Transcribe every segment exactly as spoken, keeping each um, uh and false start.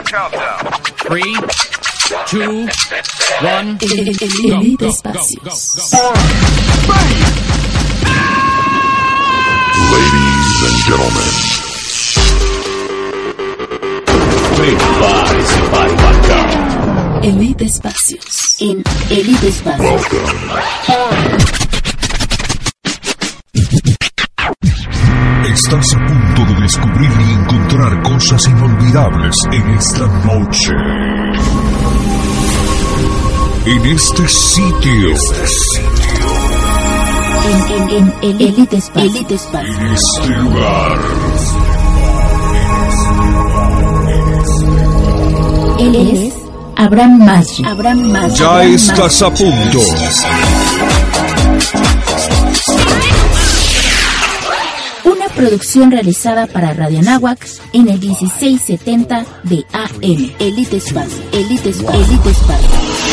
Three, two, one. Elite Espacios. Ladies and gentlemen. Prepárese para embarcar. Elite Espacios. En Elite Espacios. Estás a punto de descubrir y encontrar cosas inolvidables en esta noche. En este sitio. Este sitio. En, en, en Elite Espacios. Elite Espacios. En este lugar. Él es Abraham Maggi. Abraham Maggi. Ya Abraham estás Maggi. a punto. Una producción realizada para Radio Anáhuac en el dieciséis setenta de A M. Elite Espacio. Elite Espacio. Elite Espacio.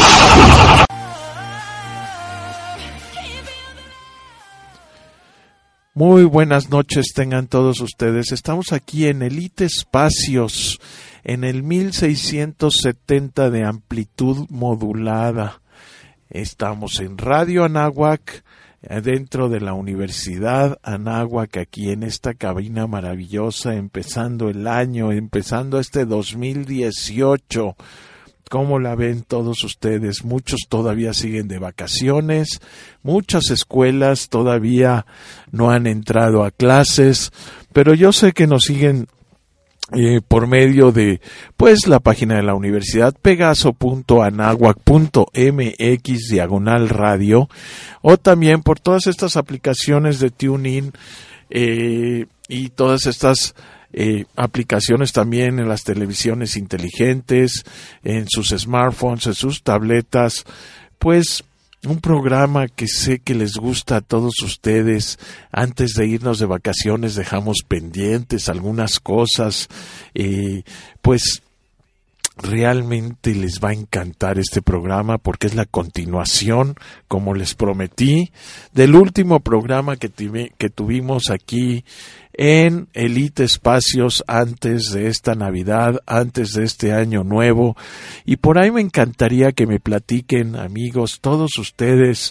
Muy buenas noches tengan todos ustedes. Estamos aquí en Elite Espacios, en el mil seiscientos setenta de amplitud modulada. Estamos en Radio Anáhuac, dentro de la Universidad Anáhuac, aquí en esta cabina maravillosa, empezando el año, empezando este dos mil dieciocho. ¿Cómo la ven todos ustedes? Muchos todavía siguen de vacaciones, muchas escuelas todavía no han entrado a clases, pero yo sé que nos siguen eh, por medio de pues la página de la universidad, pegaso punto anáhuac punto m x diagonal radio, o también por todas estas aplicaciones de TuneIn eh, y todas estas Eh, aplicaciones también en las televisiones inteligentes, en sus smartphones, en sus tabletas. Pues un programa que sé que les gusta a todos ustedes. Antes de irnos de vacaciones dejamos pendientes algunas cosas, eh, pues realmente les va a encantar este programa porque es la continuación, como les prometí, del último programa que, tuve, que tuvimos aquí en Elite Espacios antes de esta Navidad, antes de este año nuevo. Y por ahí me encantaría que me platiquen, amigos, todos ustedes,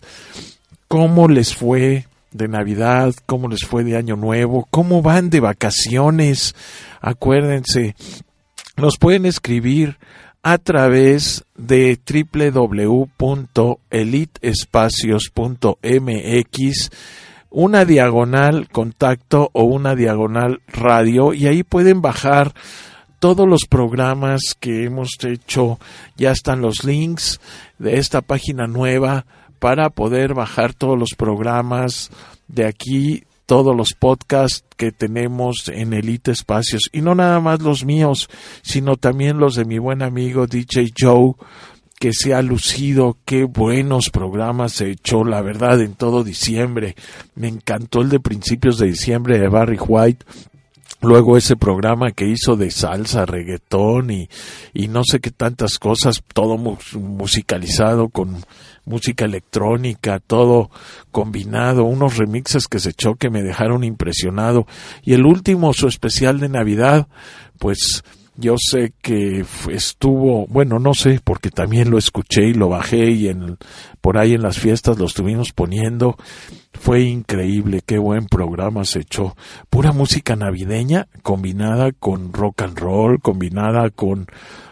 cómo les fue de Navidad, cómo les fue de año nuevo, cómo van de vacaciones. Acuérdense, nos pueden escribir a través de doble u doble u doble u punto elite espacios punto m x, una diagonal contacto o una diagonal radio, y ahí pueden bajar todos los programas que hemos hecho. Ya están los links de esta página nueva para poder bajar todos los programas de aquí, todos los podcasts que tenemos en Elite Espacios, y no nada más los míos, sino también los de mi buen amigo D J Joe, que se ha lucido. Qué buenos programas se echó, la verdad, en todo diciembre. Me encantó el de principios de diciembre de Barry White. Luego ese programa que hizo de salsa, reggaetón y, y no sé qué tantas cosas, todo mu- musicalizado con música electrónica, todo combinado, unos remixes que se echó que me dejaron impresionado. Y el último, su especial de Navidad, pues yo sé que estuvo, bueno, no sé, porque también lo escuché y lo bajé y en, por ahí en las fiestas lo estuvimos poniendo. Fue increíble, qué buen programa se echó. Pura música navideña combinada con rock and roll, combinada con,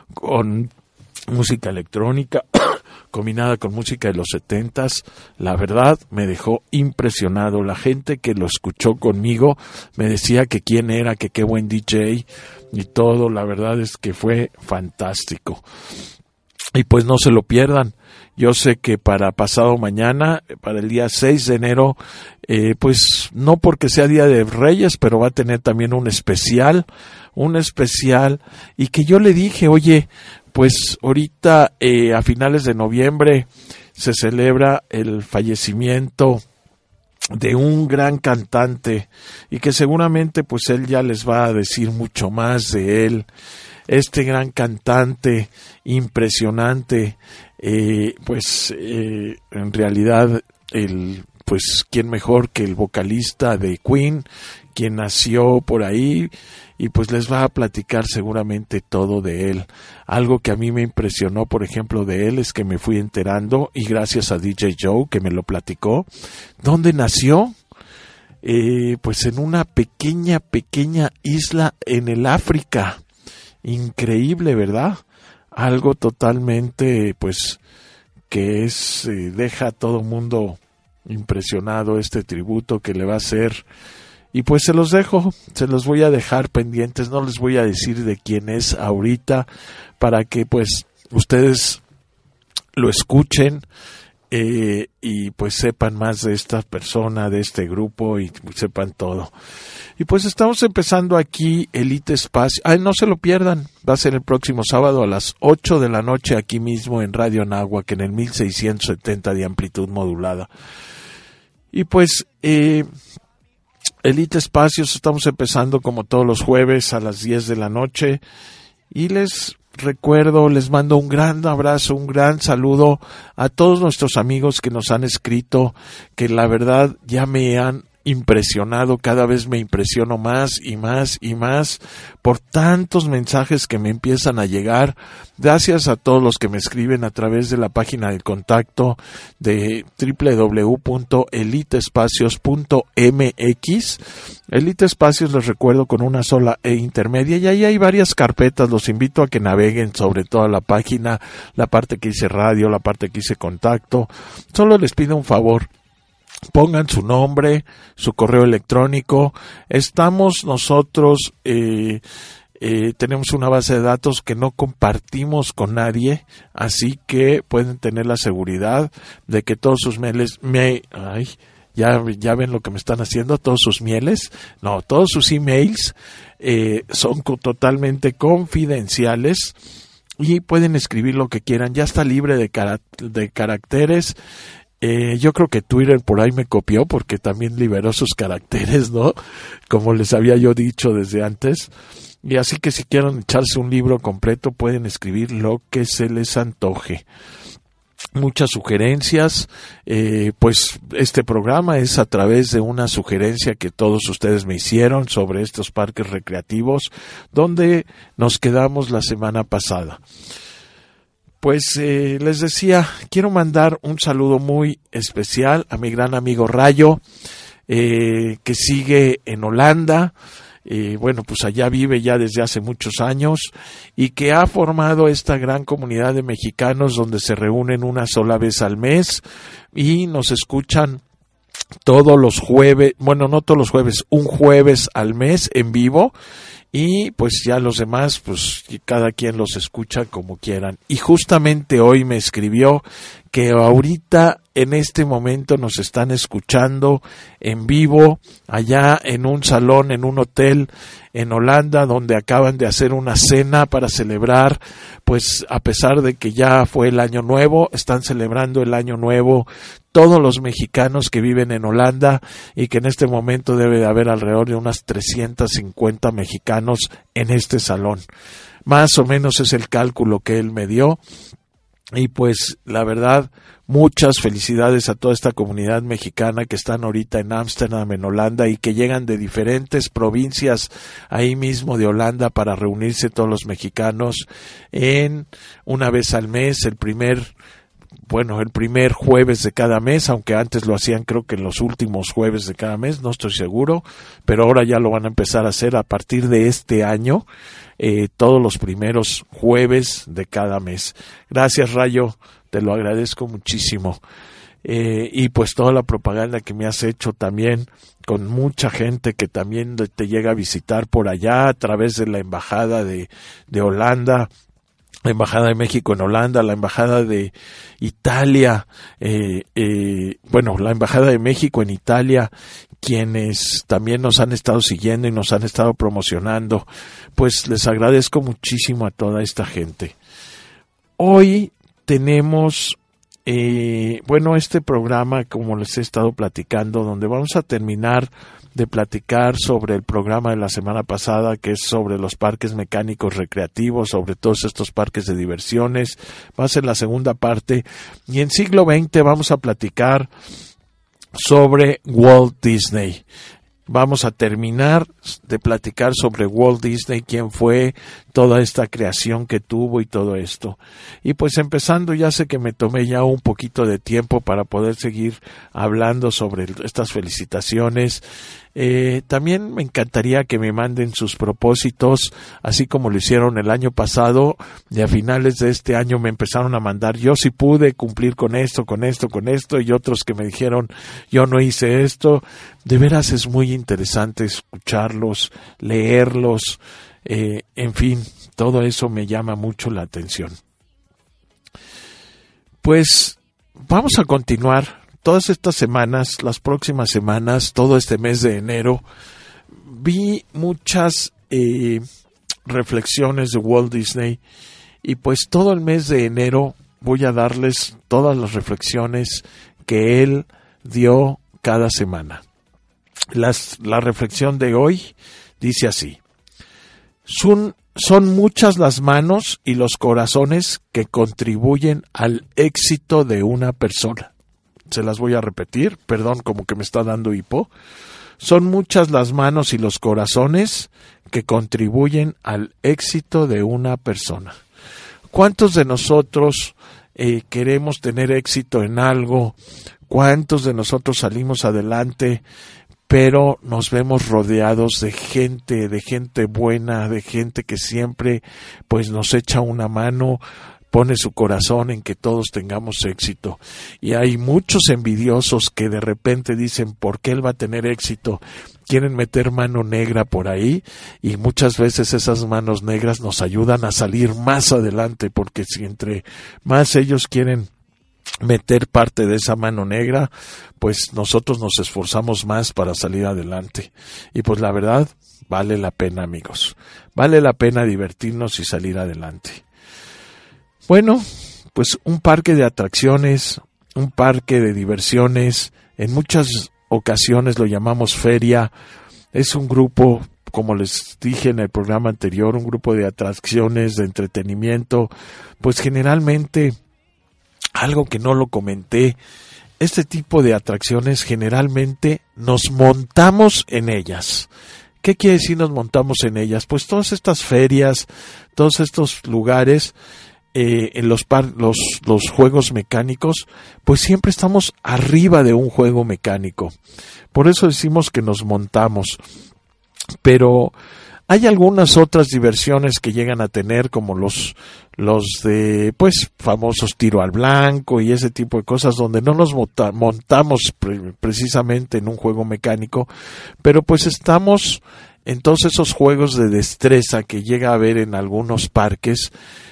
con música electrónica, combinada con música de los setentas. La verdad me dejó impresionado. La gente que lo escuchó conmigo me decía que quién era, que qué buen D J y todo. La verdad es que fue fantástico. Y pues no se lo pierdan. Yo sé que para pasado mañana, para el día seis de enero, eh, pues no porque sea Día de Reyes, pero va a tener también un especial, un especial, y que yo le dije, oye, pues ahorita eh, a finales de noviembre se celebra el fallecimiento de un gran cantante, y que seguramente pues él ya les va a decir mucho más de él. Este gran cantante impresionante, eh, pues eh, en realidad el pues quién mejor que el vocalista de Queen, quien nació por ahí, y pues les va a platicar seguramente todo de él. Algo que a mí me impresionó, por ejemplo, de él, es que me fui enterando, y gracias a D J Joe, que me lo platicó, ¿dónde nació? Eh, pues en una pequeña, pequeña isla en el África. Increíble, ¿verdad? Algo totalmente, pues, que es, eh, deja a todo mundo impresionado este tributo que le va a hacer. Y pues se los dejo, se los voy a dejar pendientes, no les voy a decir de quién es ahorita, para que pues ustedes lo escuchen eh, y pues sepan más de esta persona, de este grupo, y sepan todo. Y pues estamos empezando aquí Elite Espacio. Ay, no se lo pierdan, va a ser el próximo sábado a las ocho de la noche aquí mismo en Radio Anáhuac, en el mil seiscientos setenta de amplitud modulada. Y pues eh, Elite Espacios estamos empezando como todos los jueves a las diez de la noche, y les recuerdo, les mando un gran abrazo, un gran saludo a todos nuestros amigos que nos han escrito, que la verdad ya me han impresionado, cada vez me impresiono más y más y más por tantos mensajes que me empiezan a llegar. Gracias a todos los que me escriben a través de la página de contacto de doble u doble u doble u punto elite espacios punto m x. Elite Espacios, les recuerdo, con una sola E intermedia, y ahí hay varias carpetas. Los invito a que naveguen sobre toda la página, la parte que dice radio, la parte que dice contacto. Solo les pido un favor: pongan su nombre, su correo electrónico. Estamos nosotros, eh, eh, tenemos una base de datos que no compartimos con nadie, así que pueden tener la seguridad de que todos sus mails, me, ay, ya, ya ven lo que me están haciendo, todos sus mieles, no, todos sus emails eh, son co- totalmente confidenciales, y pueden escribir lo que quieran. Ya está libre de, cara- de caracteres. Eh, yo creo que Twitter por ahí me copió, porque también liberó sus caracteres, ¿no? Como les había yo dicho desde antes. Y así que si quieren echarse un libro completo, pueden escribir lo que se les antoje. Muchas sugerencias, eh, pues este programa es a través de una sugerencia que todos ustedes me hicieron sobre estos parques recreativos, donde nos quedamos la semana pasada. Pues eh, les decía, quiero mandar un saludo muy especial a mi gran amigo Rayo, eh, que sigue en Holanda. Eh, bueno, pues allá vive ya desde hace muchos años, y que ha formado esta gran comunidad de mexicanos donde se reúnen una sola vez al mes y nos escuchan todos los jueves, bueno, no todos los jueves, un jueves al mes en vivo. Y pues ya los demás, pues cada quien los escucha como quieran. Y justamente hoy me escribió que ahorita en este momento nos están escuchando en vivo allá en un salón, en un hotel en Holanda, donde acaban de hacer una cena para celebrar, pues a pesar de que ya fue el año nuevo, están celebrando el año nuevo todos los mexicanos que viven en Holanda, y que en este momento debe de haber alrededor de unas trescientos cincuenta mexicanos en este salón. Más o menos es el cálculo que él me dio. Y pues la verdad, muchas felicidades a toda esta comunidad mexicana que están ahorita en Ámsterdam, en Holanda, y que llegan de diferentes provincias ahí mismo de Holanda para reunirse todos los mexicanos en una vez al mes, el primer bueno, el primer jueves de cada mes, aunque antes lo hacían creo que en los últimos jueves de cada mes, no estoy seguro, pero ahora ya lo van a empezar a hacer a partir de este año, eh, todos los primeros jueves de cada mes. Gracias, Rayo, te lo agradezco muchísimo. Eh, y pues toda la propaganda que me has hecho también con mucha gente que también te llega a visitar por allá a través de la embajada de, de Holanda, la Embajada de México en Holanda, la Embajada de Italia, eh, eh, bueno, la Embajada de México en Italia, quienes también nos han estado siguiendo y nos han estado promocionando. Pues les agradezco muchísimo a toda esta gente. Hoy tenemos, eh, bueno, este programa, como les he estado platicando, donde vamos a terminar de platicar sobre el programa de la semana pasada, que es sobre los parques mecánicos recreativos, sobre todos estos parques de diversiones. Va a ser la segunda parte. Y en siglo veinte vamos a platicar sobre Walt Disney. vamos a terminar de platicar sobre Walt Disney, quién fue, toda esta creación que tuvo y todo esto. Y pues empezando, ya sé que me tomé ya un poquito de tiempo para poder seguir hablando sobre estas felicitaciones. Eh, también me encantaría que me manden sus propósitos, así como lo hicieron el año pasado, y a finales de este año me empezaron a mandar, yo sí pude cumplir con esto, con esto, con esto, y otros que me dijeron, yo no hice esto. De veras es muy interesante escucharlos, leerlos, eh, en fin, todo eso me llama mucho la atención. Pues vamos a continuar. Todas estas semanas, las próximas semanas, todo este mes de enero, vi muchas eh, reflexiones de Walt Disney, y pues todo el mes de enero voy a darles todas las reflexiones que él dio cada semana. Las, la reflexión de hoy dice así: son, son muchas las manos y los corazones que contribuyen al éxito de una persona. Se las voy a repetir, perdón, como que me está dando hipo. Son muchas las manos y los corazones que contribuyen al éxito de una persona. ¿Cuántos de nosotros eh, queremos tener éxito en algo? ¿Cuántos de nosotros salimos adelante, pero nos vemos rodeados de gente, de gente buena, de gente que siempre pues nos echa una mano, pone su corazón en que todos tengamos éxito? Y hay muchos envidiosos que de repente dicen, ¿por qué él va a tener éxito? Quieren meter mano negra por ahí, y muchas veces esas manos negras nos ayudan a salir más adelante, porque si entre más ellos quieren meter parte de esa mano negra, pues nosotros nos esforzamos más para salir adelante. Y pues la verdad, vale la pena, amigos. Vale la pena divertirnos y salir adelante. Bueno, pues un parque de atracciones, un parque de diversiones, en muchas ocasiones lo llamamos feria. Es un grupo, como les dije en el programa anterior, un grupo de atracciones, de entretenimiento. Pues generalmente, algo que no lo comenté, este tipo de atracciones generalmente nos montamos en ellas. ¿Qué quiere decir nos montamos en ellas? Pues todas estas ferias, todos estos lugares, Eh, en los, par, los, los juegos mecánicos, pues siempre estamos arriba de un juego mecánico. Por eso decimos que nos montamos. Pero hay algunas otras diversiones que llegan a tener, como los, los de, pues, famosos tiro al blanco y ese tipo de cosas, donde no nos monta, montamos pre, precisamente en un juego mecánico, pero pues estamos en todos esos juegos de destreza que llega a haber en algunos parques.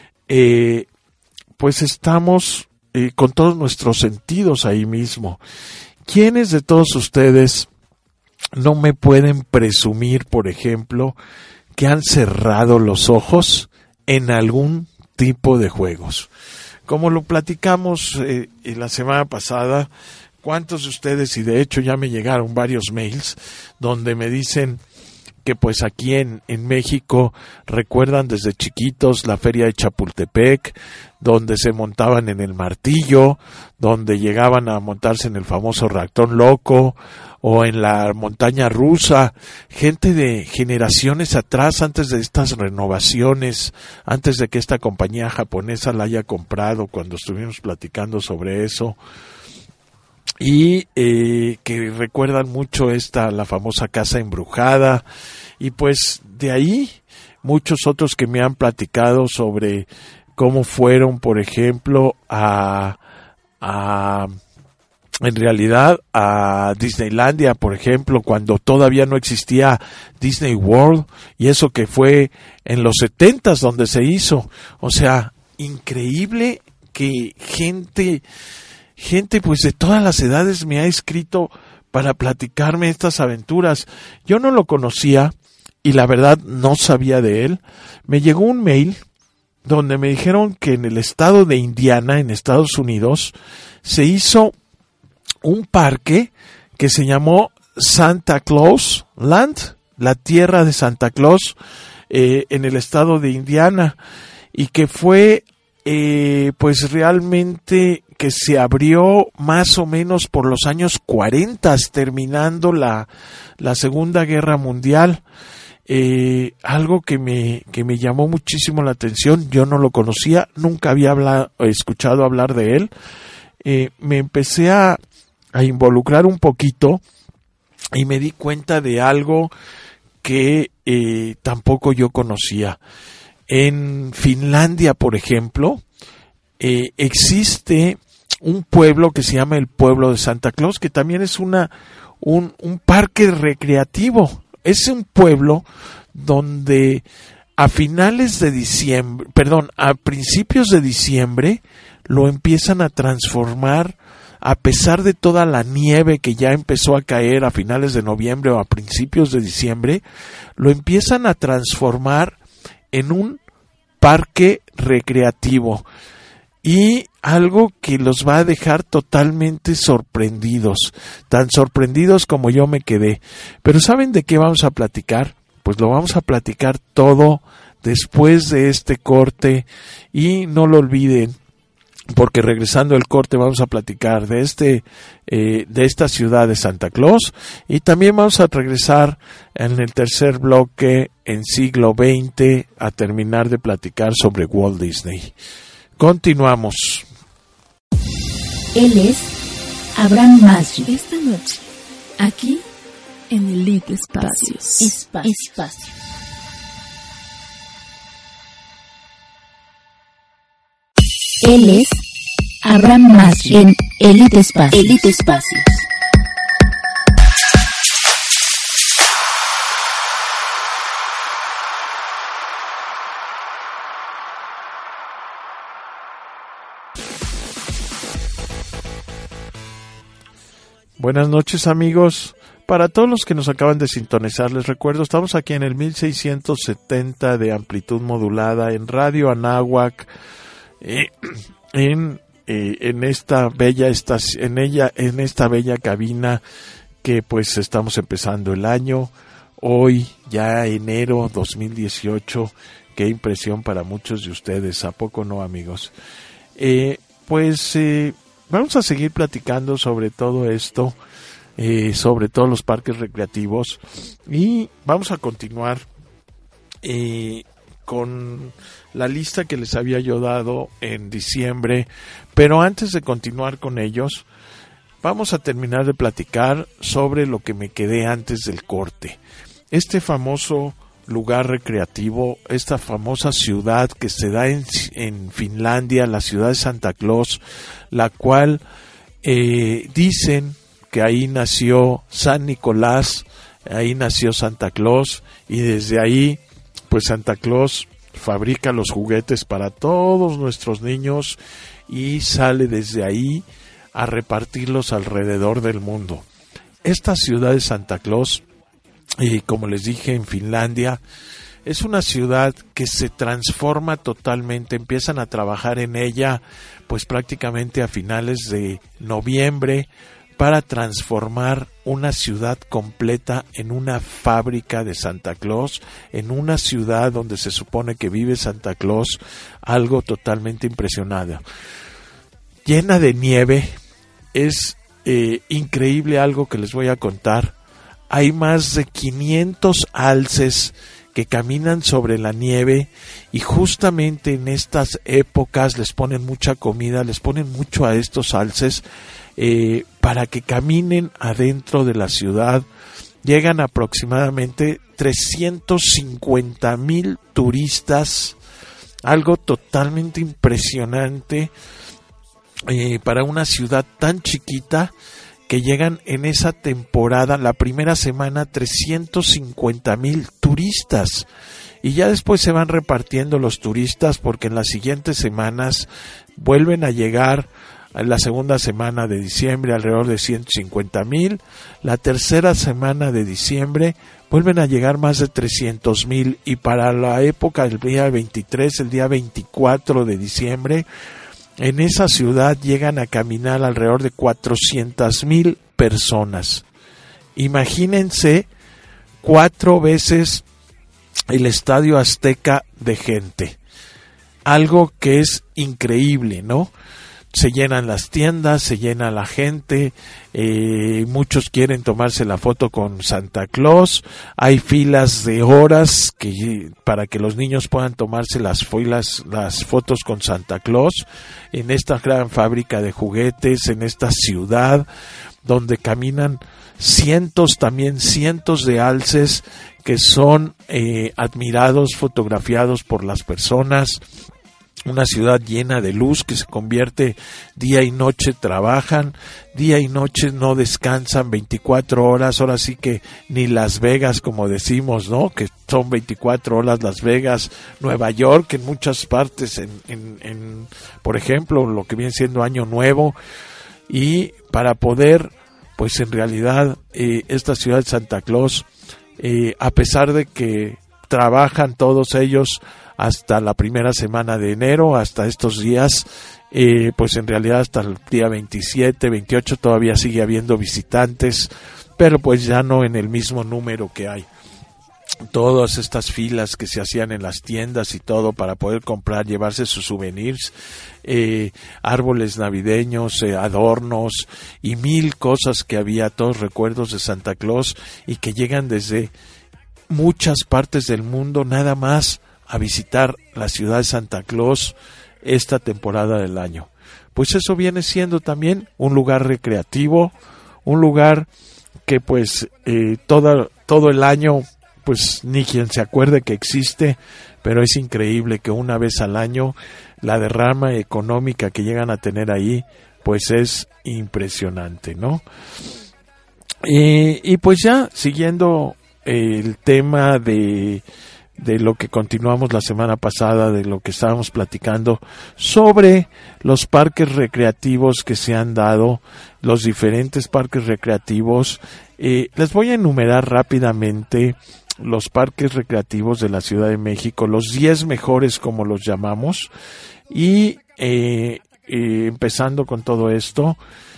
Eh, pues estamos eh, con todos nuestros sentidos ahí mismo. ¿Quiénes de todos ustedes no me pueden presumir, por ejemplo, que han cerrado los ojos en algún tipo de juegos? Como lo platicamos eh, en la semana pasada, ¿cuántos de ustedes, y de hecho ya me llegaron varios mails, donde me dicen que pues aquí en, en México recuerdan desde chiquitos la feria de Chapultepec, donde se montaban en el martillo, donde llegaban a montarse en el famoso ratón loco, o en la montaña rusa? Gente de generaciones atrás, antes de estas renovaciones, antes de que esta compañía japonesa la haya comprado, cuando estuvimos platicando sobre eso, y eh, que recuerdan mucho esta, la famosa casa embrujada, y pues de ahí muchos otros que me han platicado sobre cómo fueron, por ejemplo, a, a en realidad a Disneylandia, por ejemplo, cuando todavía no existía Disney World, y eso que fue en los setentas donde se hizo. O sea, increíble que gente Gente pues de todas las edades me ha escrito para platicarme estas aventuras. Yo no lo conocía y la verdad no sabía de él. Me llegó un mail donde me dijeron que en el estado de Indiana, en Estados Unidos, se hizo un parque que se llamó Santa Claus Land, la tierra de Santa Claus, eh, en el estado de Indiana, y que fue eh, pues realmente que se abrió más o menos por los años cuarenta, terminando la, la Segunda Guerra Mundial. Eh, algo que me, que me llamó muchísimo la atención, yo no lo conocía, nunca había hablado, escuchado hablar de él. Eh, me empecé a, a involucrar un poquito y me di cuenta de algo que eh, tampoco yo conocía. En Finlandia, por ejemplo, eh, existe un pueblo que se llama el pueblo de Santa Claus, que también es una un, un parque recreativo. Es un pueblo donde a finales de diciembre, perdón, a principios de diciembre, lo empiezan a transformar, a pesar de toda la nieve que ya empezó a caer a finales de noviembre o a principios de diciembre, lo empiezan a transformar en un parque recreativo. Y algo que los va a dejar totalmente sorprendidos, tan sorprendidos como yo me quedé. Pero ¿saben de qué vamos a platicar? Pues lo vamos a platicar todo después de este corte, y no lo olviden, porque regresando al corte vamos a platicar de este eh, de esta ciudad de Santa Claus, y también vamos a regresar en el tercer bloque en siglo veinte a terminar de platicar sobre Walt Disney. Continuamos. Él es Abraham Masri. Esta noche, aquí en Elite Espacios. Espacio. Espacio. Él es Abraham Masri en Elite Espacios. Elite Espacios. Buenas noches, amigos. Para todos los que nos acaban de sintonizar, les recuerdo, estamos aquí en el mil seiscientos setenta de amplitud modulada en Radio Anáhuac, eh, en eh, en esta bella estación, en ella en esta bella cabina que pues estamos empezando el año hoy, ya enero dos mil dieciocho. Qué impresión para muchos de ustedes, ¿a poco no, amigos? Eh, pues eh, vamos a seguir platicando sobre todo esto, eh, sobre todos los parques recreativos, y vamos a continuar eh, con la lista que les había yo dado en diciembre. Pero antes de continuar con ellos, vamos a terminar de platicar sobre lo que me quedé antes del corte. Este famoso lugar recreativo, esta famosa ciudad que se da en, en Finlandia, la ciudad de Santa Claus, la cual eh, dicen que ahí nació San Nicolás, ahí nació Santa Claus, y desde ahí pues Santa Claus fabrica los juguetes para todos nuestros niños y sale desde ahí a repartirlos alrededor del mundo. Esta ciudad de Santa Claus, y como les dije, en Finlandia, es una ciudad que se transforma totalmente. Empiezan a trabajar en ella pues prácticamente a finales de noviembre para transformar una ciudad completa en una fábrica de Santa Claus, en una ciudad donde se supone que vive Santa Claus, algo totalmente impresionante. Llena de nieve, es eh, increíble algo que les voy a contar. Hay más de quinientos alces que caminan sobre la nieve, y justamente en estas épocas les ponen mucha comida, les ponen mucho a estos alces eh, para que caminen adentro de la ciudad. Llegan aproximadamente trescientos cincuenta mil turistas, algo totalmente impresionante eh, para una ciudad tan chiquita, que llegan en esa temporada, la primera semana, trescientos cincuenta mil turistas, y ya después se van repartiendo los turistas, porque en las siguientes semanas vuelven a llegar. En la segunda semana de diciembre alrededor de ciento cincuenta mil, la tercera semana de diciembre vuelven a llegar más de trescientos mil, y para la época del día veintitrés, el día veinticuatro de diciembre, en esa ciudad llegan a caminar alrededor de cuatrocientas mil personas. Imagínense cuatro veces el Estadio Azteca de gente. Algo que es increíble, ¿no? se llenan las tiendas, se llena la gente, eh, muchos quieren tomarse la foto con Santa Claus, hay filas de horas que para que los niños puedan tomarse las filas, las fotos con Santa Claus en esta gran fábrica de juguetes, en esta ciudad donde caminan cientos, también cientos de alces que son eh, admirados, fotografiados por las personas. Una ciudad llena de luz que se convierte día y noche, trabajan, día y noche no descansan, veinticuatro horas, ahora sí que ni Las Vegas como decimos, ¿no? Que son veinticuatro horas Las Vegas, Nueva York, en muchas partes, en, en, en por ejemplo, lo que viene siendo Año Nuevo, y para poder, pues en realidad, eh, esta ciudad de Santa Claus, eh, a pesar de que trabajan todos ellos hasta la primera semana de enero, hasta estos días, eh, pues en realidad hasta el día veintisiete, veintiocho todavía sigue habiendo visitantes, pero pues ya no en el mismo número que hay. Todas estas filas que se hacían en las tiendas y todo para poder comprar, llevarse sus souvenirs, eh, árboles navideños, eh, adornos y mil cosas que había, todos recuerdos de Santa Claus y que llegan desde muchas partes del mundo nada más a visitar la ciudad de Santa Claus esta temporada del año. Pues eso viene siendo también un lugar recreativo, un lugar que pues eh, toda, todo el año pues ni quien se acuerde que existe, pero es increíble que una vez al año la derrama económica que llegan a tener ahí pues es impresionante, ¿no? Eh, y pues ya siguiendo el tema de de lo que continuamos la semana pasada, de lo que estábamos platicando sobre los parques recreativos que se han dado, los diferentes parques recreativos. Eh, les voy a enumerar rápidamente los parques recreativos de la Ciudad de México, los diez mejores como los llamamos, y eh, eh, empezando con todo esto,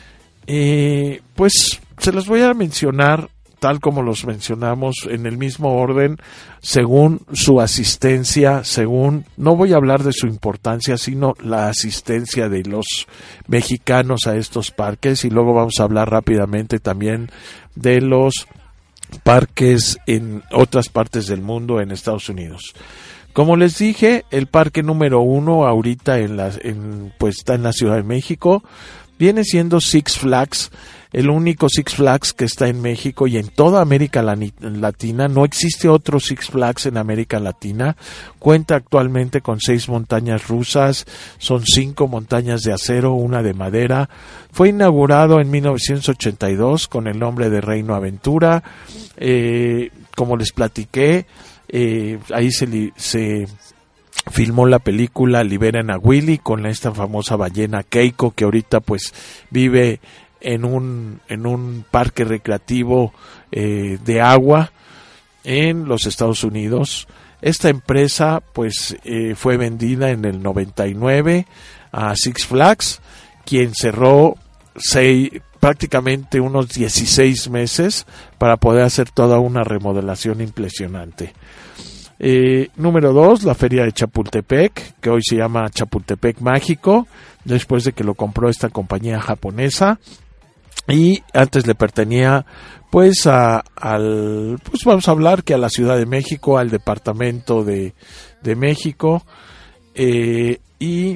eh, pues se los voy a mencionar tal como los mencionamos, en el mismo orden, según su asistencia, según, no voy a hablar de su importancia, sino la asistencia de los mexicanos a estos parques, y luego vamos a hablar rápidamente también de los parques en otras partes del mundo, en Estados Unidos. Como les dije, el parque número uno ahorita en la, en, pues está en la Ciudad de México, viene siendo Six Flags, el único Six Flags que está en México y en toda América Latina. No existe otro Six Flags en América Latina. Cuenta actualmente con seis montañas rusas, son cinco montañas de acero, una de madera. Fue inaugurado en mil novecientos ochenta y dos con el nombre de Reino Aventura. Eh, como les platiqué, eh, ahí se, li, se filmó la película Liberen a Willy con esta famosa ballena Keiko, que ahorita pues vive en un en un parque recreativo eh, de agua en los Estados Unidos. Esta empresa pues eh, fue vendida en el noventa y nueve a Six Flags, quien cerró seis, prácticamente unos dieciséis meses para poder hacer toda una remodelación impresionante. Eh, número dos, la Feria de Chapultepec, que hoy se llama Chapultepec Mágico, después de que lo compró esta compañía japonesa. Y antes le pertenecía pues a, al, pues vamos a hablar que a la Ciudad de México, al Departamento de, de México, eh, y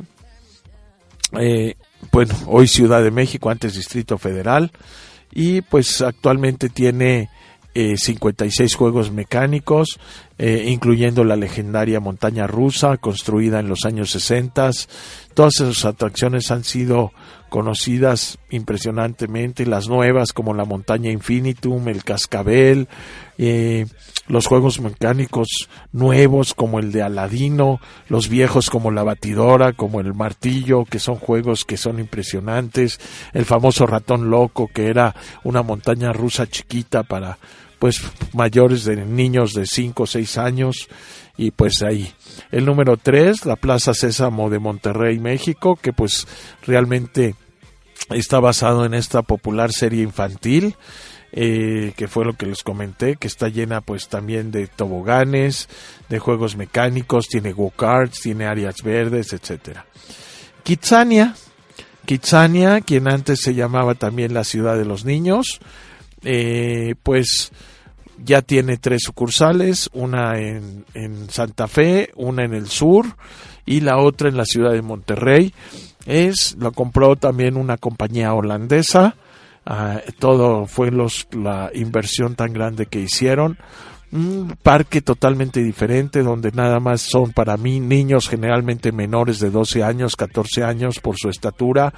eh, bueno, hoy Ciudad de México, antes Distrito Federal, y pues actualmente tiene eh, cincuenta y seis juegos mecánicos, eh, incluyendo la legendaria montaña rusa, construida en los años sesenta. Todas esas atracciones han sido conocidas impresionantemente, las nuevas como la montaña Infinitum, el Cascabel, eh, los juegos mecánicos nuevos como el de Aladino, los viejos como la Batidora, como el Martillo, que son juegos que son impresionantes, el famoso Ratón Loco, que era una montaña rusa chiquita para pues mayores de niños de cinco o seis años. Y pues ahí, el número tres, la Plaza Sésamo de Monterrey, México, que pues realmente está basado en esta popular serie infantil, eh, que fue lo que les comenté, que está llena pues también de toboganes, de juegos mecánicos, tiene go-karts, tiene áreas verdes, etcétera. Kitsania, Kitsania, quien antes se llamaba también la Ciudad de los Niños, eh, pues ya tiene tres sucursales, una en, en Santa Fe, una en el sur y la otra en la ciudad de Monterrey. Es, lo compró también una compañía holandesa. Uh, todo fue los, la inversión tan grande que hicieron. Un parque totalmente diferente donde nada más son para mí niños generalmente menores de doce años, catorce años por su estatura,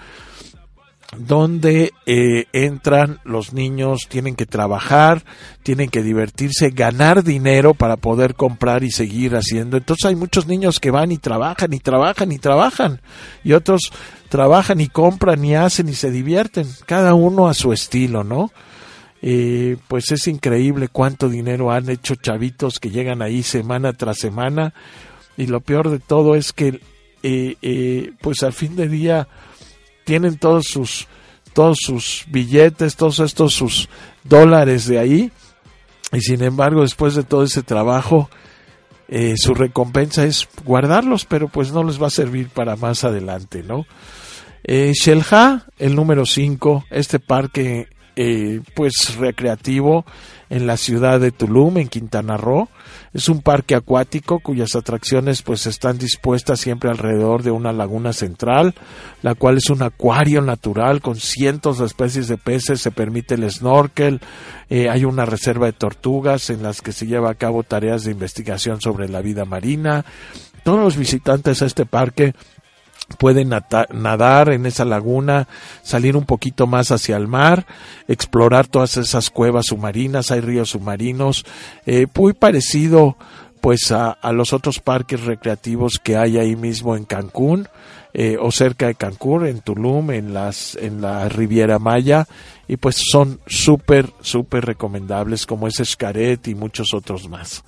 donde eh, entran los niños, tienen que trabajar, tienen que divertirse, ganar dinero para poder comprar y seguir haciendo. Entonces hay muchos niños que van y trabajan y trabajan y trabajan y otros trabajan y compran y hacen y se divierten, cada uno a su estilo, ¿no? Eh, pues es increíble cuánto dinero han hecho chavitos que llegan ahí semana tras semana, y lo peor de todo es que eh, eh, pues al fin de día tienen todos sus todos sus billetes, todos estos sus dólares de ahí, y sin embargo después de todo ese trabajo eh, su recompensa es guardarlos, pero pues no les va a servir para más adelante, ¿no? Eh, Xel-Há, el número cinco, este parque eh, pues recreativo en la ciudad de Tulum, en Quintana Roo. Es un parque acuático cuyas atracciones pues están dispuestas siempre alrededor de una laguna central, la cual es un acuario natural con cientos de especies de peces. Se permite el snorkel, eh, hay una reserva de tortugas en las que se lleva a cabo tareas de investigación sobre la vida marina. Todos los visitantes a este parque pueden nadar en esa laguna, salir un poquito más hacia el mar, explorar todas esas cuevas submarinas. Hay ríos submarinos, eh, muy parecido pues a, a los otros parques recreativos que hay ahí mismo en Cancún, eh, o cerca de Cancún, en Tulum, en las en la Riviera Maya, y pues son súper súper recomendables, como es Xcaret y muchos otros más.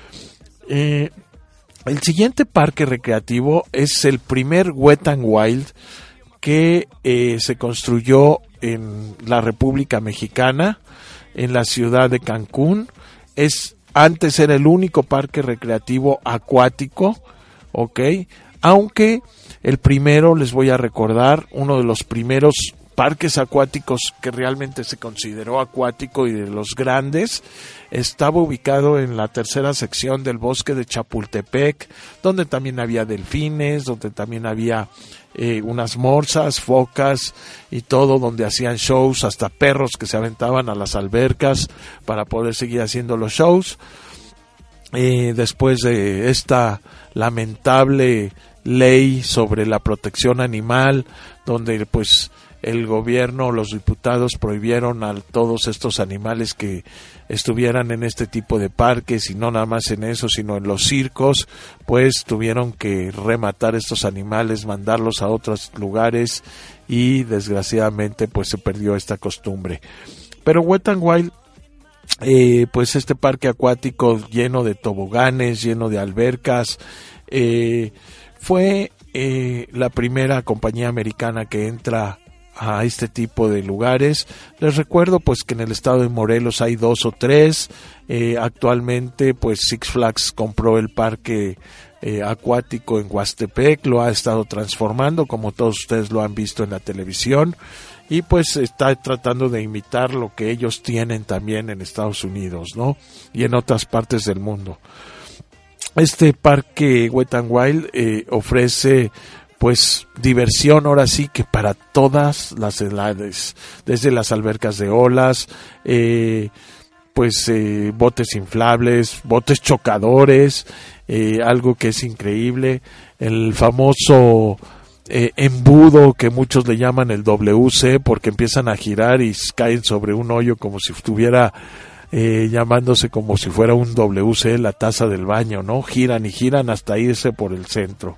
Eh, El siguiente parque recreativo es el primer Wet n Wild que eh, se construyó en la República Mexicana, en la ciudad de Cancún. Es, antes era el único parque recreativo acuático, ¿ok? Aunque el primero, les voy a recordar, uno de los primeros parques acuáticos que realmente se consideró acuático y de los grandes, estaba ubicado en la tercera sección del bosque de Chapultepec, donde también había delfines, donde también había eh, unas morsas, focas y todo, donde hacían shows, hasta perros que se aventaban a las albercas para poder seguir haciendo los shows. Eh, después de esta lamentable ley sobre la protección animal, donde pues el gobierno, los diputados prohibieron a todos estos animales que estuvieran en este tipo de parques, y no nada más en eso, sino en los circos, pues tuvieron que rematar estos animales, mandarlos a otros lugares, y desgraciadamente pues se perdió esta costumbre. Pero Wet n Wild, eh, pues este parque acuático lleno de toboganes, lleno de albercas, eh, fue eh, la primera compañía americana que entra a este tipo de lugares. Les recuerdo pues que en el estado de Morelos hay dos o tres. Eh, actualmente pues Six Flags compró el parque eh, acuático en Huastepec, lo ha estado transformando, como todos ustedes lo han visto en la televisión, y pues está tratando de imitar lo que ellos tienen también en Estados Unidos, ¿no? Y en otras partes del mundo. Este parque Wet n Wild eh, ofrece pues diversión, ahora sí que para todas las edades, desde las albercas de olas, eh, pues eh, botes inflables, botes chocadores, eh, algo que es increíble, el famoso eh, embudo que muchos le llaman el W C, porque empiezan a girar y caen sobre un hoyo como si estuviera eh, llamándose como si fuera un W C, la taza del baño, ¿no? Giran y giran hasta irse por el centro.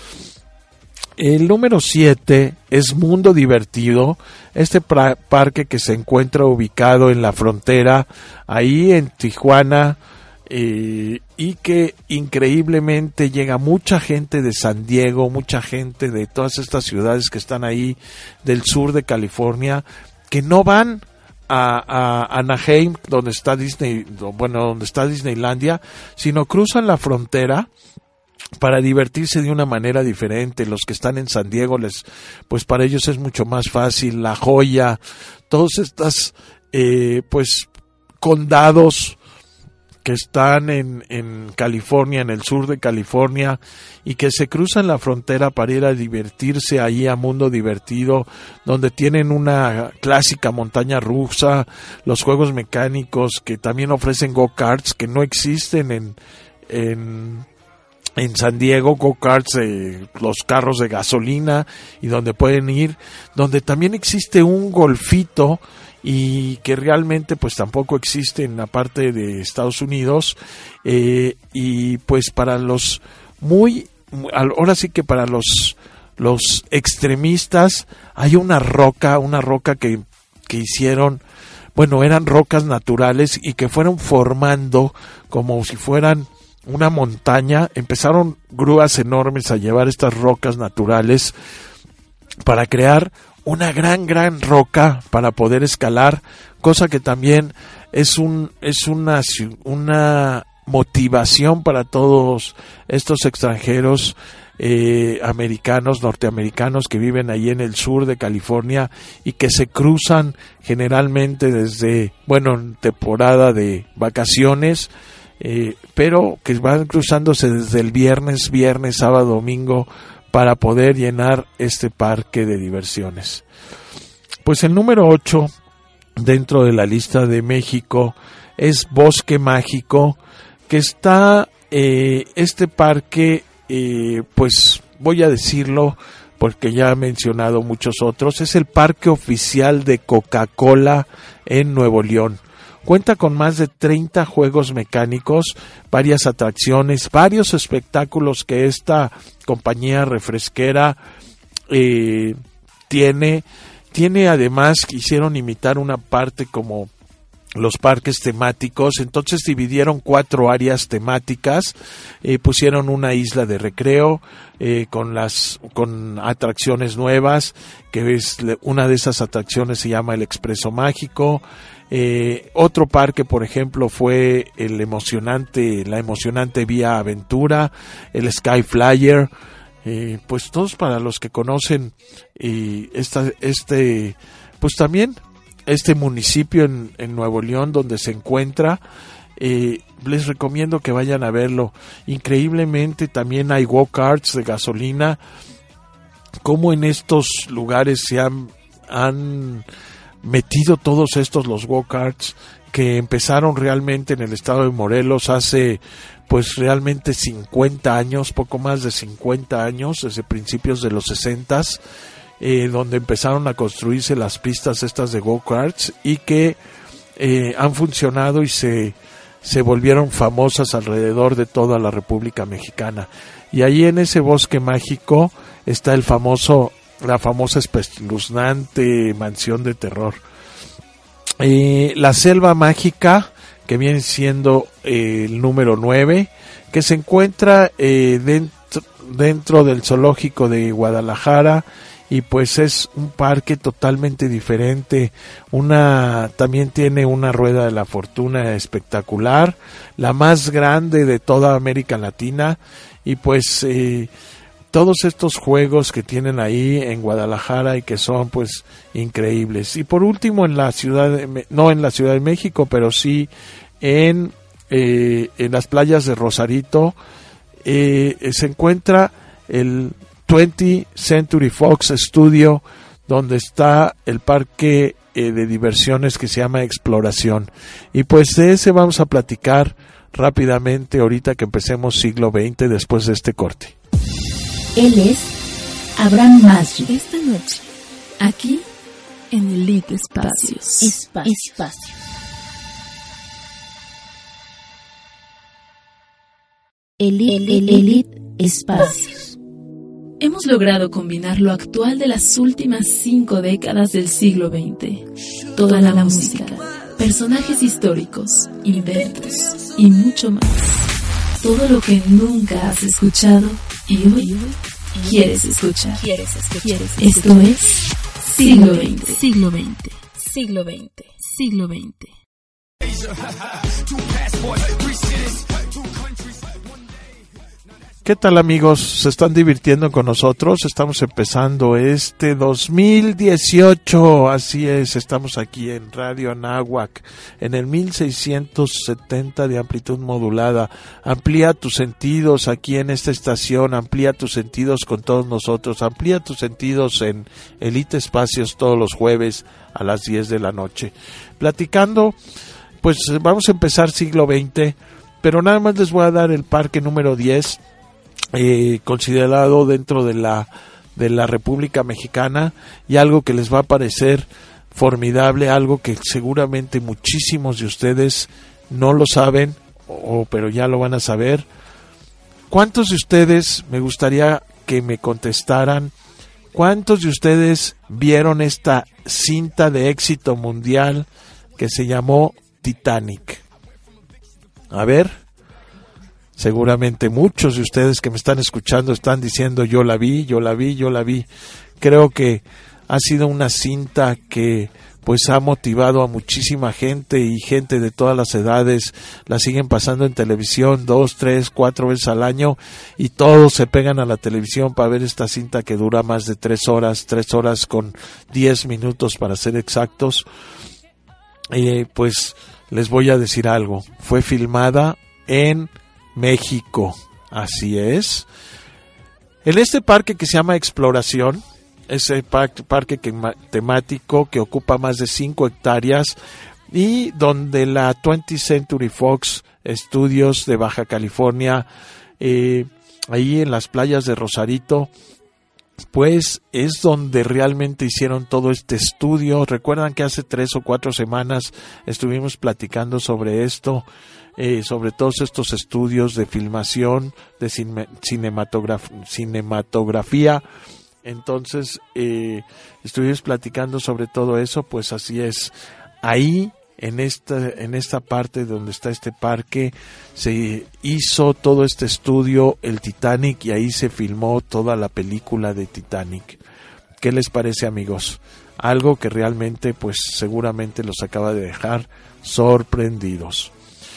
El número siete es Mundo Divertido, este pra- parque que se encuentra ubicado en la frontera, ahí en Tijuana, eh, y que increíblemente llega mucha gente de San Diego, mucha gente de todas estas ciudades que están ahí del sur de California, que no van a, a Anaheim, donde está Disney, bueno, donde está Disneylandia, sino cruzan la frontera para divertirse de una manera diferente. Los que están en San Diego, les, pues para ellos es mucho más fácil. La Joya, todos estos eh, pues condados que están en, en California, en el sur de California, y que se cruzan la frontera para ir a divertirse ahí a Mundo Divertido, donde tienen una clásica montaña rusa, los juegos mecánicos, que también ofrecen go-karts que no existen en en, en San Diego, go-karts, eh, los carros de gasolina, y donde pueden ir, donde también existe un golfito, y que realmente pues tampoco existe en la parte de Estados Unidos, eh, y pues para los muy, ahora sí que para los los extremistas hay una roca, una roca que, que hicieron, bueno, eran rocas naturales y que fueron formando como si fueran una montaña. Empezaron grúas enormes a llevar estas rocas naturales para crear una gran, gran roca para poder escalar, cosa que también es un es una, una motivación para todos estos extranjeros eh, americanos, norteamericanos que viven ahí en el sur de California y que se cruzan generalmente desde, bueno, en temporada de vacaciones, eh, pero que van cruzándose desde el viernes, viernes, sábado, domingo, para poder llenar este parque de diversiones. Pues el número ocho dentro de la lista de México es Bosque Mágico, que está eh, este parque, eh, pues voy a decirlo porque ya he mencionado muchos otros, es el parque oficial de Coca-Cola en Nuevo León. Cuenta con más de treinta juegos mecánicos, varias atracciones, varios espectáculos que esta compañía refresquera eh, tiene. Tiene además, quisieron imitar una parte como los parques temáticos, entonces dividieron cuatro áreas temáticas, eh, pusieron una isla de recreo eh, con las con atracciones nuevas, que es una de esas atracciones se llama el Expreso Mágico. Eh, otro parque, por ejemplo, fue el emocionante, la emocionante Vía Aventura, el Sky Flyer. Eh, pues todos para los que conocen eh, esta, este, pues también este municipio en, en Nuevo León donde se encuentra, eh, les recomiendo que vayan a verlo. Increíblemente también hay go-karts de gasolina. Como en estos lugares se han, han metido todos estos los go-karts que empezaron realmente en el estado de Morelos hace pues realmente cincuenta años, poco más de cincuenta años, desde principios de los sesentas, eh, donde empezaron a construirse las pistas estas de go-karts y que eh, han funcionado y se, se volvieron famosas alrededor de toda la República Mexicana. Y ahí en ese Bosque Mágico está el famoso, la famosa espeluznante mansión de terror. Eh, la Selva Mágica, que viene siendo eh, el número nueve, que se encuentra eh, dentro, dentro del zoológico de Guadalajara, y pues es un parque totalmente diferente. Una también tiene una rueda de la fortuna espectacular, la más grande de toda América Latina, y pues eh, todos estos juegos que tienen ahí en Guadalajara y que son pues increíbles. Y por último en la ciudad de, no en la Ciudad de México, pero sí en eh, en las playas de Rosarito eh, se encuentra el twentieth Century Fox Studio, donde está el parque eh, de diversiones que se llama Exploración. Y pues de ese vamos a platicar rápidamente ahorita que empecemos siglo veinte después de este corte. Él es Abraham Masri. Esta noche, aquí en Elite Espacios. Espacio. Espacio. Elite, Elite, Elite Espacios. Hemos logrado combinar lo actual de las últimas cinco décadas del siglo veinte. Toda la música, personajes históricos, inventos y mucho más. Todo lo que nunca has escuchado y hoy quieres escuchar. ¿Quieres escuchar? Esto es Siglo veinte. Siglo veinte. Siglo veinte. Siglo veinte. ¿Qué tal, amigos? ¿Se están divirtiendo con nosotros? Estamos empezando este dos mil dieciocho, así es, estamos aquí en Radio Anáhuac, en el mil seiscientos setenta de amplitud modulada. Amplía tus sentidos aquí en esta estación, amplía tus sentidos con todos nosotros, amplía tus sentidos en Elite Espacios todos los jueves a las diez de la noche. Platicando, pues vamos a empezar siglo veinte, pero nada más les voy a dar el parque número diez, Eh, considerado dentro de la de la República Mexicana, y algo que les va a parecer formidable, algo que seguramente muchísimos de ustedes no lo saben, o pero ya lo van a saber. ¿Cuántos de ustedes, me gustaría que me contestaran, cuántos de ustedes vieron esta cinta de éxito mundial que se llamó Titanic? A ver. Seguramente muchos de ustedes que me están escuchando están diciendo yo la vi, yo la vi, yo la vi. Creo que ha sido una cinta que pues ha motivado a muchísima gente, y gente de todas las edades la siguen pasando en televisión dos, tres, cuatro veces al año, y todos se pegan a la televisión para ver esta cinta que dura más de tres horas, tres horas con diez minutos para ser exactos. Eh, pues les voy a decir algo, fue filmada en México, así es. En este parque que se llama Exploración, ese par- parque que, ma- temático que ocupa más de cinco hectáreas, y donde la twentieth Century Fox Studios de Baja California, eh, ahí en las playas de Rosarito, pues es donde realmente hicieron todo este estudio. Recuerdan que hace tres o cuatro semanas estuvimos platicando sobre esto, eh, sobre todos estos estudios de filmación, de cine, cinematograf, cinematografía. Entonces eh, estuvimos platicando sobre todo eso. Pues así es, ahí en esta, en esta parte donde está este parque se hizo todo este estudio, el Titanic, y ahí se filmó toda la película de Titanic. ¿Qué les parece, amigos? Algo que realmente pues seguramente los acaba de dejar sorprendidos.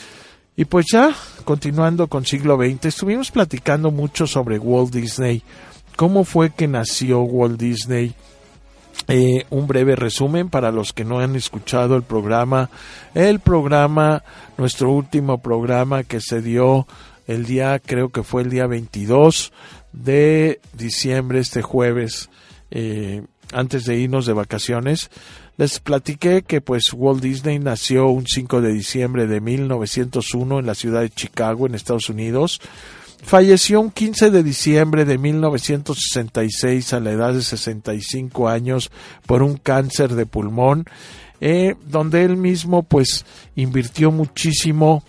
Y pues ya, continuando con siglo veinte, estuvimos platicando mucho sobre Walt Disney. ¿Cómo fue que nació Walt Disney? Eh, un breve resumen para los que no han escuchado el programa. El programa, nuestro último programa que se dio el día, creo que fue el día veintidós de diciembre, este jueves, eh, antes de irnos de vacaciones. Les platiqué que pues Walt Disney nació un cinco de diciembre de mil novecientos uno en la ciudad de Chicago, en Estados Unidos. Falleció un quince de diciembre de mil novecientos sesenta y seis a la edad de sesenta y cinco años por un cáncer de pulmón, eh, donde él mismo pues invirtió muchísimo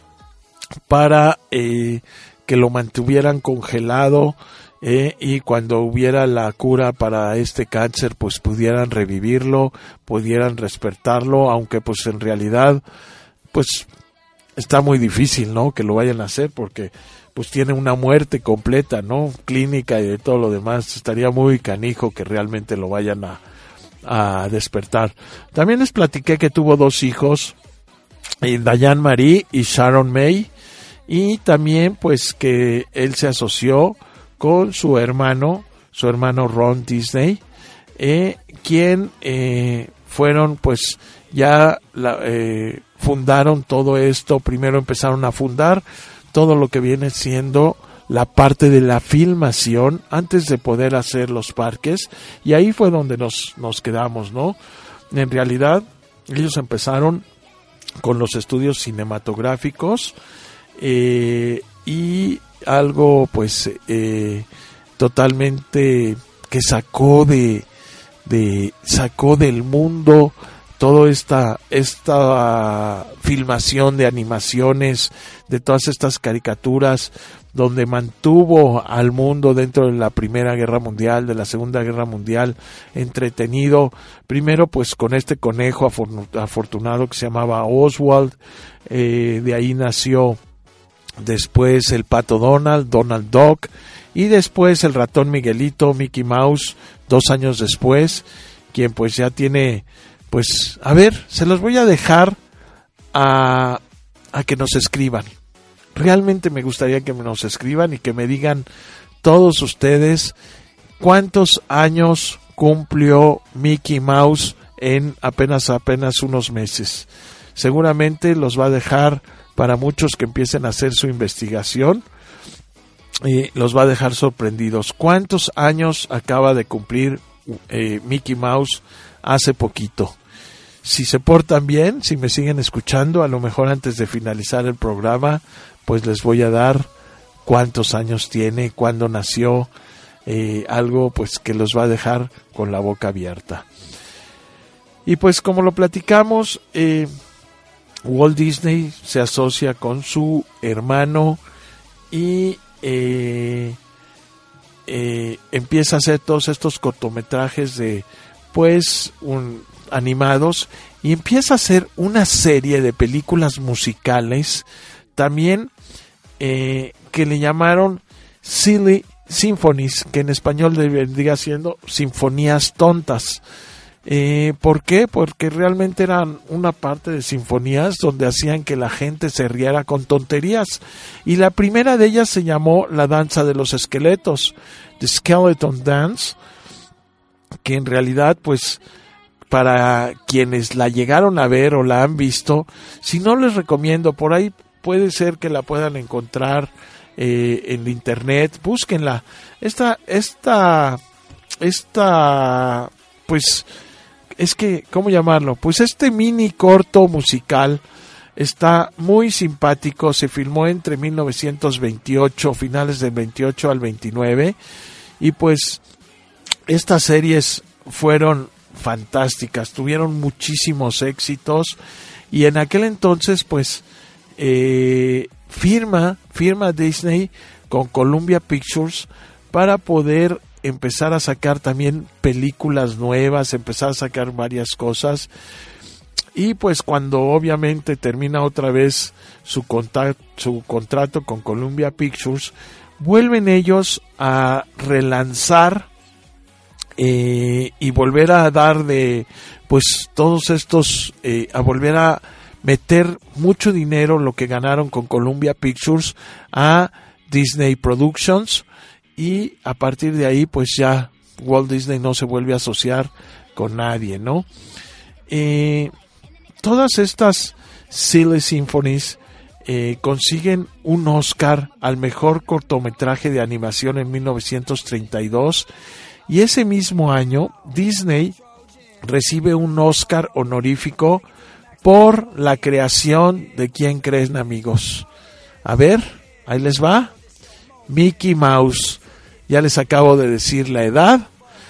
para eh, que lo mantuvieran congelado, Eh, y cuando hubiera la cura para este cáncer pues pudieran revivirlo, pudieran despertarlo, aunque pues en realidad pues está muy difícil, ¿no?, que lo vayan a hacer, porque pues tiene una muerte completa, ¿no?, clínica y de todo lo demás. Estaría muy canijo que realmente lo vayan a, a despertar. También les platiqué que tuvo dos hijos, eh, Diane Marie y Sharon May, y también pues que él se asoció con su hermano, su hermano Ron Disney, eh, quien eh, fueron pues ya la, eh, fundaron todo esto. Primero empezaron a fundar todo lo que viene siendo la parte de la filmación antes de poder hacer los parques, y ahí fue donde nos, nos quedamos, ¿no? En realidad ellos empezaron con los estudios cinematográficos, eh, y algo pues eh, totalmente que sacó de, de sacó del mundo toda esta esta filmación de animaciones, de todas estas caricaturas, donde mantuvo al mundo dentro de la Primera Guerra Mundial, de la Segunda Guerra Mundial, entretenido. Primero pues con este conejo afortunado que se llamaba Oswald, eh, de ahí nació después el pato Donald, Donald Duck, y después el ratón Miguelito, Mickey Mouse, dos años después, quien pues ya tiene, pues, a ver, se los voy a dejar a, a que nos escriban. realmente me gustaría que nos escriban y que me digan todos ustedes cuántos años cumplió Mickey Mouse en apenas apenas unos meses. Seguramente los va a dejar para muchos que empiecen a hacer su investigación y los va a dejar sorprendidos. ¿Cuántos años acaba de cumplir eh, Mickey Mouse hace poquito? Si se portan bien, si me siguen escuchando, a lo mejor antes de finalizar el programa, pues les voy a dar cuántos años tiene, cuándo nació, eh, algo pues que los va a dejar con la boca abierta. Y pues como lo platicamos, eh, Walt Disney se asocia con su hermano y eh, eh, empieza a hacer todos estos cortometrajes de pues un, animados, y empieza a hacer una serie de películas musicales también eh, que le llamaron Silly Symphonies, que en español vendría siendo sinfonías tontas. Eh, ¿Por qué? Porque realmente eran una parte de sinfonías donde hacían que la gente se riera con tonterías. Y la primera de ellas se llamó La Danza de los Esqueletos, The Skeleton Dance, que en realidad, pues, para quienes la llegaron a ver o la han visto, si no les recomiendo, por ahí puede ser que la puedan encontrar eh, en internet, búsquenla. Esta, esta, esta, pues, es que, ¿cómo llamarlo? Pues este mini corto musical está muy simpático, se filmó entre mil novecientos veintiocho, finales del veintiocho al veintinueve, y pues estas series fueron fantásticas, tuvieron muchísimos éxitos, y en aquel entonces pues eh, firma, firma Disney con Columbia Pictures para poder empezar a sacar también películas nuevas, empezar a sacar varias cosas. Y pues cuando obviamente termina otra vez su, contact, su contrato con Columbia Pictures, vuelven ellos a relanzar eh, y volver a dar de pues todos estos, eh, a volver a meter mucho dinero, lo que ganaron con Columbia Pictures, a Disney Productions. Y a partir de ahí pues ya Walt Disney no se vuelve a asociar con nadie, ¿no? Eh, todas estas Silly Symphonies eh, consiguen un Oscar al mejor cortometraje de animación en mil novecientos treinta y dos, y ese mismo año Disney recibe un Oscar honorífico por la creación de ¿quién creen, amigos? A ver, ahí les va. Mickey Mouse. Ya les acabo de decir la edad.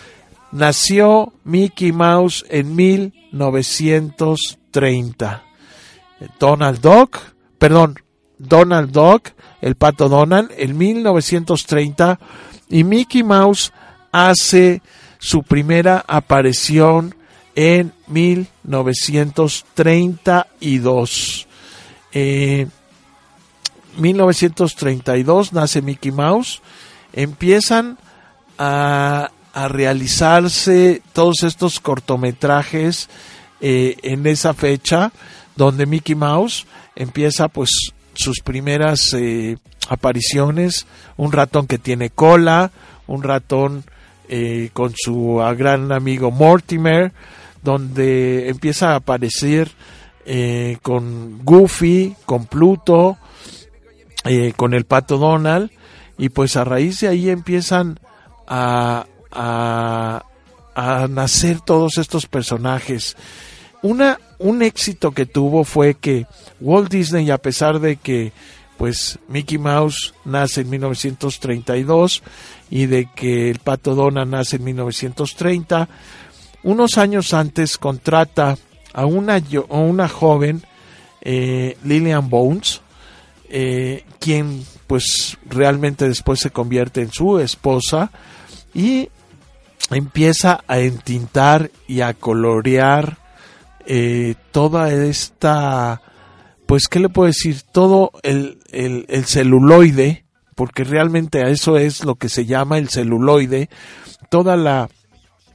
Nació Mickey Mouse en mil novecientos treinta. Donald Duck, perdón, Donald Duck, el pato Donald, en mil novecientos treinta, y Mickey Mouse hace su primera aparición en mil novecientos treinta y dos. Eh, mil novecientos treinta y dos nace Mickey Mouse. Empiezan a, a realizarse todos estos cortometrajes eh, en esa fecha, donde Mickey Mouse empieza pues sus primeras eh, apariciones, un ratón que tiene cola, un ratón eh, con su gran amigo Mortimer, donde empieza a aparecer eh, con Goofy, con Pluto, eh, con el pato Donald. Y pues a raíz de ahí empiezan a, a, a nacer todos estos personajes. Una, un éxito que tuvo fue que Walt Disney, a pesar de que pues Mickey Mouse nace en mil novecientos treinta y dos y de que el pato Donald nace en mil novecientos treinta, unos años antes contrata a una, a una joven, eh, Lillian Bones, eh, quien pues realmente después se convierte en su esposa, y empieza a entintar y a colorear eh, toda esta, pues qué le puedo decir, todo el, el, el celuloide, porque realmente a eso es lo que se llama el celuloide, toda la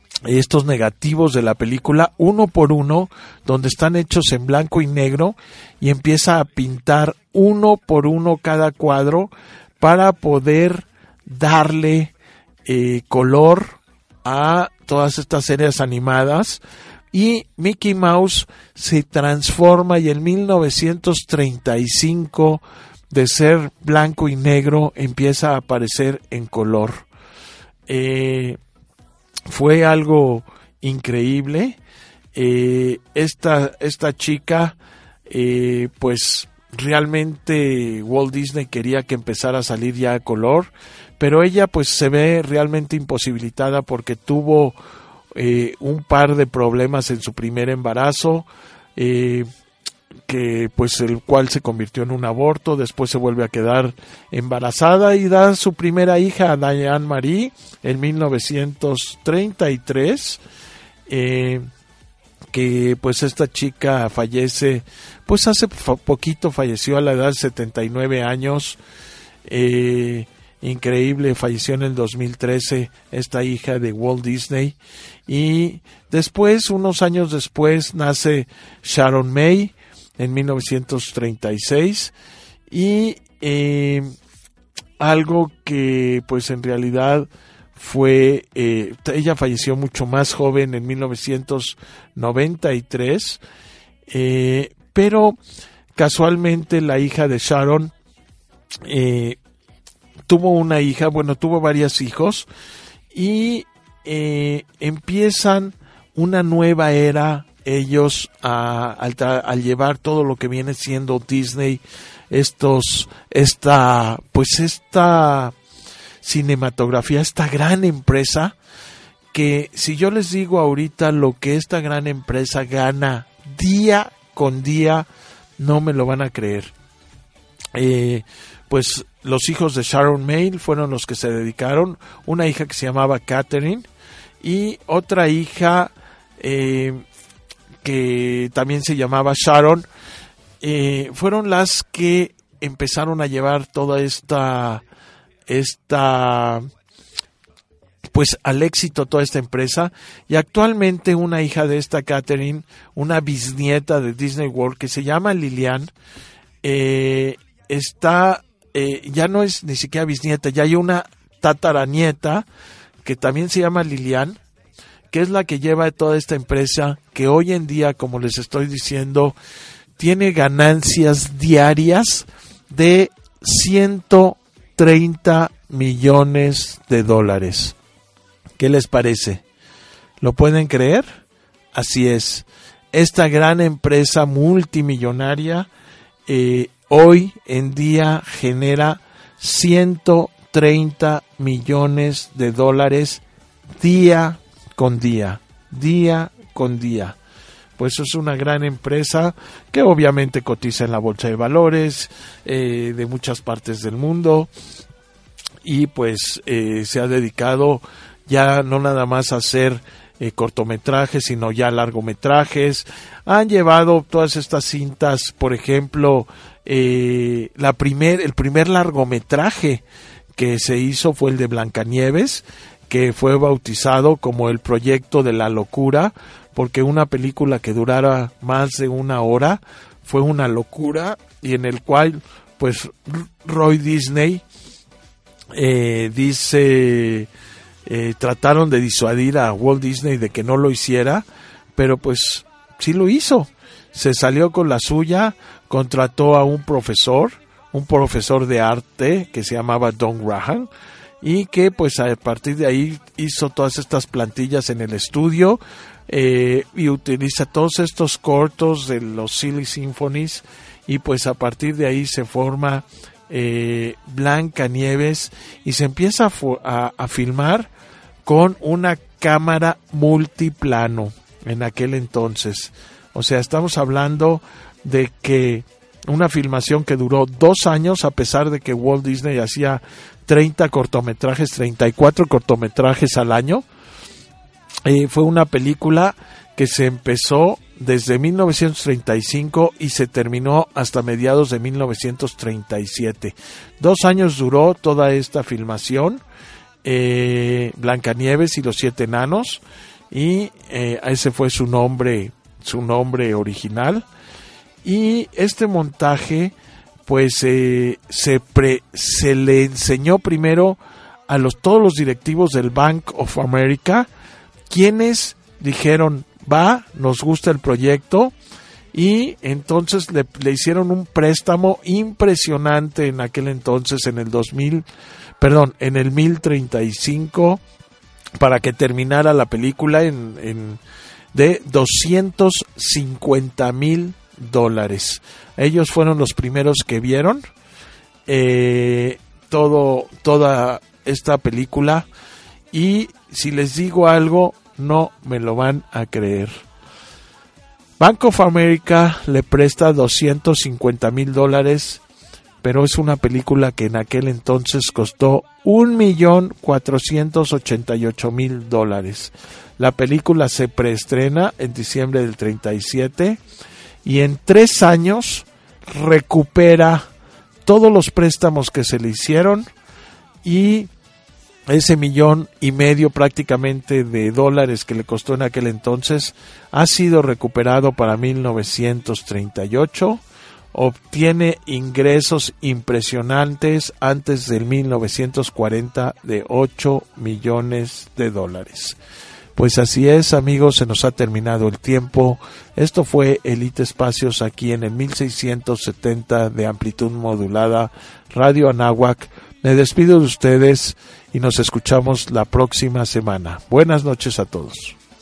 estos negativos de la película uno por uno, donde están hechos en blanco y negro, y empieza a pintar uno por uno cada cuadro para poder darle eh, color a todas estas series animadas. Y Mickey Mouse se transforma, y en mil novecientos treinta y cinco, de ser blanco y negro, empieza a aparecer en color. Eh, fue algo increíble. Eh, esta, esta chica, eh, pues realmente Walt Disney quería que empezara a salir ya a color, pero ella pues se ve realmente imposibilitada porque tuvo eh, un par de problemas en su primer embarazo, eh, que pues el cual se convirtió en un aborto. Después se vuelve a quedar embarazada y da su primera hija a Diane Marie en mil novecientos treinta y tres, eh, que pues esta chica fallece, pues hace poquito falleció a la edad de setenta y nueve años, eh, increíble, falleció en el dos mil trece esta hija de Walt Disney. Y después, unos años después, nace Sharon May en mil novecientos treinta y seis, y eh, algo que pues en realidad fue, eh, ella falleció mucho más joven en mil novecientos noventa y tres, eh, pero casualmente la hija de Sharon eh, tuvo una hija, bueno, tuvo varios hijos, y eh, empiezan una nueva era ellos a, al, al llevar todo lo que viene siendo Disney, estos, esta, pues esta cinematografía, esta gran empresa, que si yo les digo ahorita lo que esta gran empresa gana día con día, no me lo van a creer. Eh, pues los hijos de Sharon May fueron los que se dedicaron, una hija que se llamaba Catherine y otra hija eh, que también se llamaba Sharon, eh, fueron las que empezaron a llevar toda esta, esta, pues al éxito toda esta empresa. Y actualmente una hija de esta Catherine, una bisnieta de Disney World que se llama Lilian, eh, está, eh, ya no es ni siquiera bisnieta, ya hay una tataranieta que también se llama Lilian, que es la que lleva toda esta empresa, que hoy en día, como les estoy diciendo, tiene ganancias diarias de ciento treinta millones de dólares. ¿Qué les parece? ¿Lo pueden creer? Así es. Esta gran empresa multimillonaria eh, hoy en día genera ciento treinta millones de dólares día con día, día con día. Pues es una gran empresa que obviamente cotiza en la bolsa de valores eh, de muchas partes del mundo, y pues eh, se ha dedicado ya no nada más a hacer eh, cortometrajes, sino ya largometrajes. Han llevado todas estas cintas, por ejemplo, eh, la primer, el primer largometraje que se hizo fue el de Blancanieves, que fue bautizado como el proyecto de la locura, porque una película que durara más de una hora fue una locura, y en el cual pues Roy Disney eh, dice, eh, trataron de disuadir a Walt Disney de que no lo hiciera, pero pues sí lo hizo. Se salió con la suya, contrató a un profesor, un profesor de arte que se llamaba Don Graham, y que pues a partir de ahí hizo todas estas plantillas en el estudio, eh, y utiliza todos estos cortos de los Silly Symphonies, y pues a partir de ahí se forma eh, Blancanieves, y se empieza a, a, a filmar con una cámara multiplano en aquel entonces. O sea, estamos hablando de que una filmación que duró dos años, a pesar de que Walt Disney hacía treinta cortometrajes, treinta y cuatro cortometrajes al año. Eh, fue una película que se empezó desde mil novecientos treinta y cinco y se terminó hasta mediados de mil novecientos treinta y siete. Dos años duró toda esta filmación, eh, Blancanieves y los siete enanos, y eh, ese fue su nombre, su nombre original. Y este montaje pues eh, se, pre, se le enseñó primero a los, todos los directivos del Bank of America, quienes dijeron, va, nos gusta el proyecto, y entonces le, le hicieron un préstamo impresionante en aquel entonces, en el dos mil, perdón, en el mil treinta y cinco, para que terminara la película en, en de doscientos cincuenta mil dólares. Ellos fueron los primeros que vieron eh, todo, toda esta película, y si les digo algo, no me lo van a creer. Bank of America le presta doscientos cincuenta mil dólares, pero es una película que en aquel entonces costó un millón cuatrocientos ochenta y ocho mil dólares. La película se preestrena en diciembre del treinta y siete, y en tres años recupera todos los préstamos que se le hicieron, y ese millón y medio prácticamente de dólares que le costó en aquel entonces ha sido recuperado para mil novecientos treinta y ocho. Obtiene ingresos impresionantes antes del mil novecientos cuarenta de ocho millones de dólares. Pues así es, amigos, se nos ha terminado el tiempo. Esto fue Elite Espacios aquí en el mil seiscientos setenta de amplitud modulada, Radio Anáhuac. Me despido de ustedes y nos escuchamos la próxima semana. Buenas noches a todos.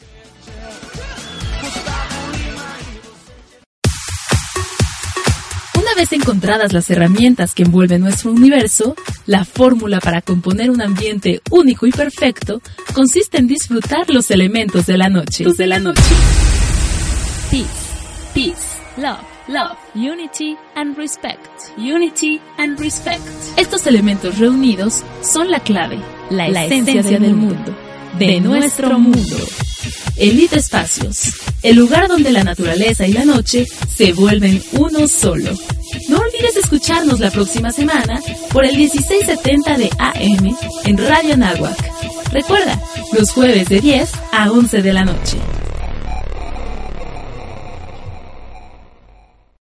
Una vez encontradas las herramientas que envuelven nuestro universo, la fórmula para componer un ambiente único y perfecto consiste en disfrutar los elementos de la noche. Los de la noche. Peace, peace, love, love, unity and respect. Unity and respect. Estos elementos reunidos son la clave, la, la esencia, esencia del mundo, de nuestro mundo. Elite Espacios, el lugar donde la naturaleza y la noche se vuelven uno solo. No olvides escucharnos la próxima semana por el dieciséis setenta de A M en Radio Anáhuac. Recuerda, los jueves de diez a once de la noche.